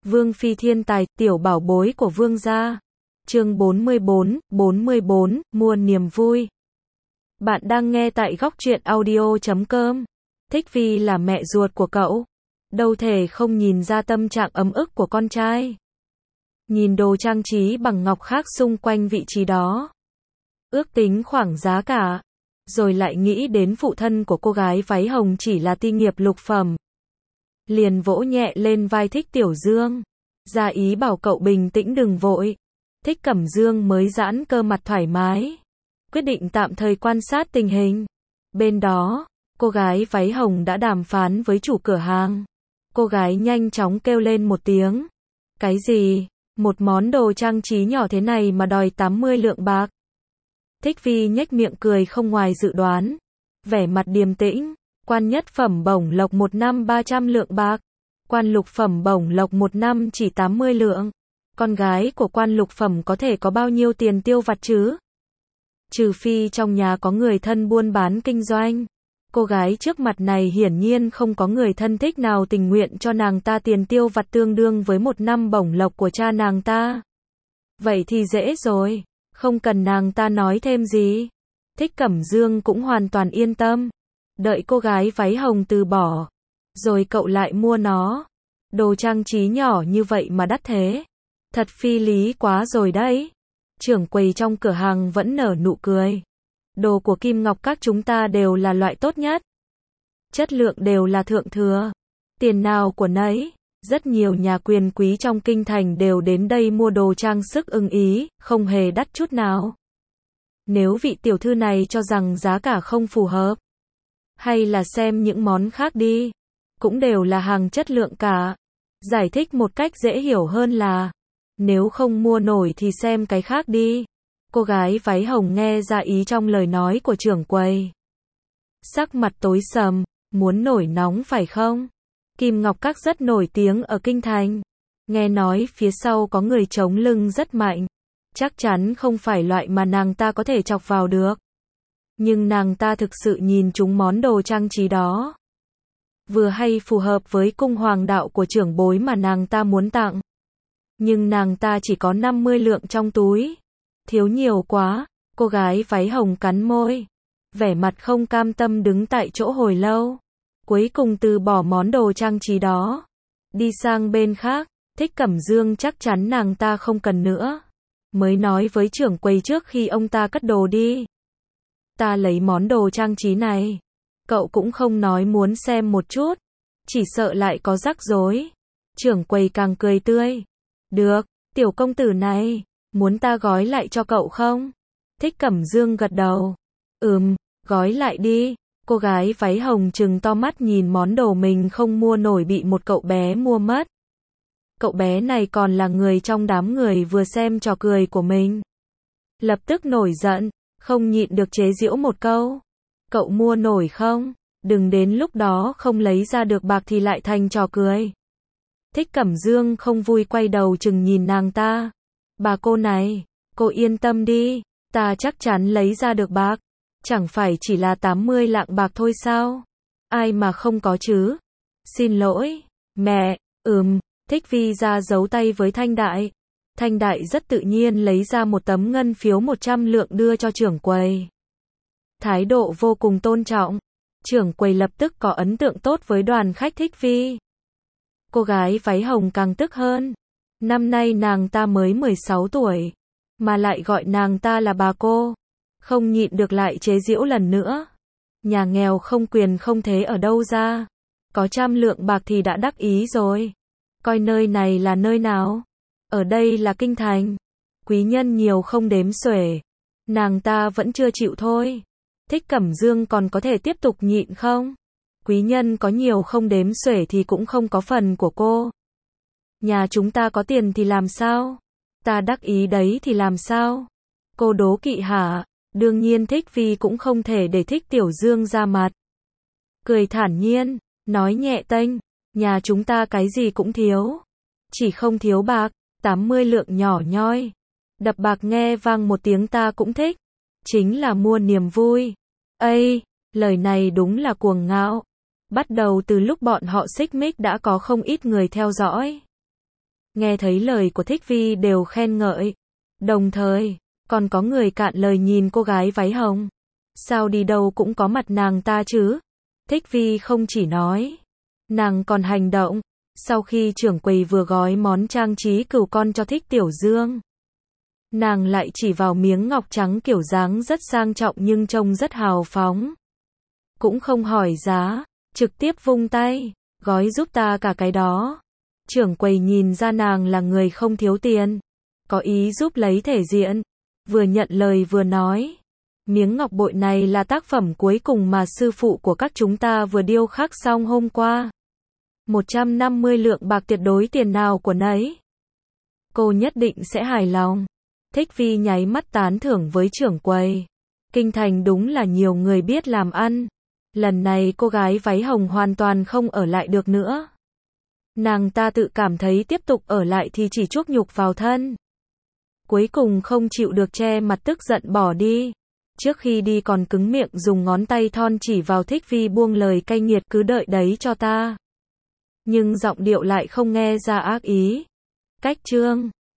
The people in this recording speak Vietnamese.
Vương phi thiên tài, tiểu bảo bối của vương gia. Chương 44, mua niềm vui. Bạn đang nghe tại góc truyện audio.com. Thích Vi là mẹ ruột của cậu, đâu thể không nhìn ra tâm trạng ấm ức của con trai. Nhìn đồ trang trí bằng ngọc khác xung quanh vị trí đó, ước tính khoảng giá cả, rồi lại nghĩ đến phụ thân của cô gái váy hồng chỉ là ti nghiệp lục phẩm. Liền vỗ nhẹ lên vai Thích Tiểu Dương, ra ý bảo cậu bình tĩnh đừng vội. Thích Cẩm Dương mới giãn cơ mặt thoải mái, quyết định tạm thời quan sát tình hình. Bên đó, cô gái váy hồng đã đàm phán với chủ cửa hàng. Cô gái nhanh chóng kêu lên một tiếng. Cái gì? Một món đồ trang trí nhỏ thế này mà đòi 80 lượng bạc. Thích Vi nhếch miệng cười không ngoài dự đoán, vẻ mặt điềm tĩnh. Quan nhất phẩm bổng lộc một năm 300 lượng bạc, quan lục phẩm bổng lộc một năm chỉ 80 lượng. Con gái của quan lục phẩm có thể có bao nhiêu tiền tiêu vặt chứ? Trừ phi trong nhà có người thân buôn bán kinh doanh. Cô gái trước mặt này hiển nhiên không có người thân thích nào tình nguyện cho nàng ta tiền tiêu vặt tương đương với một năm bổng lộc của cha nàng ta. Vậy thì dễ rồi, không cần nàng ta nói thêm gì. Thích Cẩm Dương cũng hoàn toàn yên tâm. Đợi cô gái váy hồng từ bỏ, rồi cậu lại mua nó. Đồ trang trí nhỏ như vậy mà đắt thế, thật phi lý quá rồi đấy. Trưởng quầy trong cửa hàng vẫn nở nụ cười. Đồ của Kim Ngọc các chúng ta đều là loại tốt nhất, chất lượng đều là thượng thừa, tiền nào của nấy. Rất nhiều nhà quyền quý trong kinh thành đều đến đây mua đồ trang sức ưng ý, không hề đắt chút nào. Nếu vị tiểu thư này cho rằng giá cả không phù hợp, hay là xem những món khác đi, cũng đều là hàng chất lượng cả. Giải thích một cách dễ hiểu hơn là, nếu không mua nổi thì xem cái khác đi. Cô gái váy hồng nghe ra ý trong lời nói của trưởng quầy, sắc mặt tối sầm, muốn nổi nóng phải không? Kim Ngọc các rất nổi tiếng ở kinh thành, nghe nói phía sau có người chống lưng rất mạnh, chắc chắn không phải loại mà nàng ta có thể chọc vào được. Nhưng nàng ta thực sự nhìn trúng món đồ trang trí đó, vừa hay phù hợp với cung hoàng đạo của trưởng bối mà nàng ta muốn tặng. Nhưng nàng ta chỉ có 50 lượng trong túi, thiếu nhiều quá. Cô gái váy hồng cắn môi, vẻ mặt không cam tâm đứng tại chỗ hồi lâu, cuối cùng từ bỏ món đồ trang trí đó, đi sang bên khác. Thích Cẩm Dương chắc chắn nàng ta không cần nữa, mới nói với trưởng quầy trước khi ông ta cất đồ đi. Ta lấy món đồ trang trí này, cậu cũng không nói muốn xem một chút, chỉ sợ lại có rắc rối. Trưởng quầy càng cười tươi. Được, tiểu công tử này, muốn ta gói lại cho cậu không? Thích Cẩm Dương gật đầu. Gói lại đi. Cô gái váy hồng trừng to mắt nhìn món đồ mình không mua nổi bị một cậu bé mua mất. Cậu bé này còn là người trong đám người vừa xem trò cười của mình. Lập tức nổi giận, không nhịn được chế giễu một câu. Cậu mua nổi không? Đừng đến lúc đó không lấy ra được bạc thì lại thành trò cười. Thích Cẩm Dương không vui quay đầu chừng nhìn nàng ta. Bà cô này, cô yên tâm đi, ta chắc chắn lấy ra được bạc. Chẳng phải chỉ là 80 lạng bạc thôi sao? Ai mà không có chứ? Xin lỗi, mẹ. Thích Vi ra giấu tay với Thanh Đại. Thanh Đại rất tự nhiên lấy ra một tấm ngân phiếu 100 lượng đưa cho trưởng quầy. Thái độ vô cùng tôn trọng. Trưởng quầy lập tức có ấn tượng tốt với đoàn khách Thích Vi. Cô gái váy hồng càng tức hơn. Năm nay nàng ta mới 16 tuổi, mà lại gọi nàng ta là bà cô. Không nhịn được lại chế giễu lần nữa. Nhà nghèo không quyền không thế ở đâu ra, có 100 lượng bạc thì đã đắc ý rồi. Coi nơi này là nơi nào? Ở đây là kinh thành, quý nhân nhiều không đếm xuể. Nàng ta vẫn chưa chịu thôi. Thích Cẩm Dương còn có thể tiếp tục nhịn không? Quý nhân có nhiều không đếm xuể thì cũng không có phần của cô. Nhà chúng ta có tiền thì làm sao? Ta đắc ý đấy thì làm sao? Cô đố kỵ hả? Đương nhiên Thích Vi cũng không thể để Thích Tiểu Dương ra mặt. Cười thản nhiên, nói nhẹ tênh, nhà chúng ta cái gì cũng thiếu, chỉ không thiếu bạc. 80 lượng nhỏ nhoi, đập bạc nghe vang một tiếng ta cũng thích, chính là mua niềm vui. Ây, lời này đúng là cuồng ngạo. Bắt đầu từ lúc bọn họ xích mích đã có không ít người theo dõi. nghe thấy lời của Thích Vi đều khen ngợi. Đồng thời, còn có người cạn lời nhìn cô gái váy hồng. Sao đi đâu cũng có mặt nàng ta chứ? Thích Vi không chỉ nói, nàng còn hành động. Sau khi trưởng quầy vừa gói món trang trí cừu con cho Thích Tiểu Dương, nàng lại chỉ vào miếng ngọc trắng kiểu dáng rất sang trọng nhưng trông rất hào phóng. Cũng không hỏi giá, trực tiếp vung tay, gói giúp ta cả cái đó. Trưởng quầy nhìn ra nàng là người không thiếu tiền, có ý giúp lấy thể diện, vừa nhận lời vừa nói. Miếng ngọc bội này là tác phẩm cuối cùng mà sư phụ của các chúng ta vừa điêu khắc xong hôm qua. 150 lượng bạc tuyệt đối tiền nào của nấy. Cô nhất định sẽ hài lòng. Thích Vi nháy mắt tán thưởng với trưởng quầy. Kinh thành đúng là nhiều người biết làm ăn. Lần này cô gái váy hồng hoàn toàn không ở lại được nữa. Nàng ta tự cảm thấy tiếp tục ở lại thì chỉ chuốc nhục vào thân. Cuối cùng không chịu được che mặt tức giận bỏ đi. Trước khi đi còn cứng miệng dùng ngón tay thon chỉ vào Thích Vi buông lời cay nghiệt cứ đợi đấy cho ta. Nhưng giọng điệu lại không nghe ra ác ý. Cách chương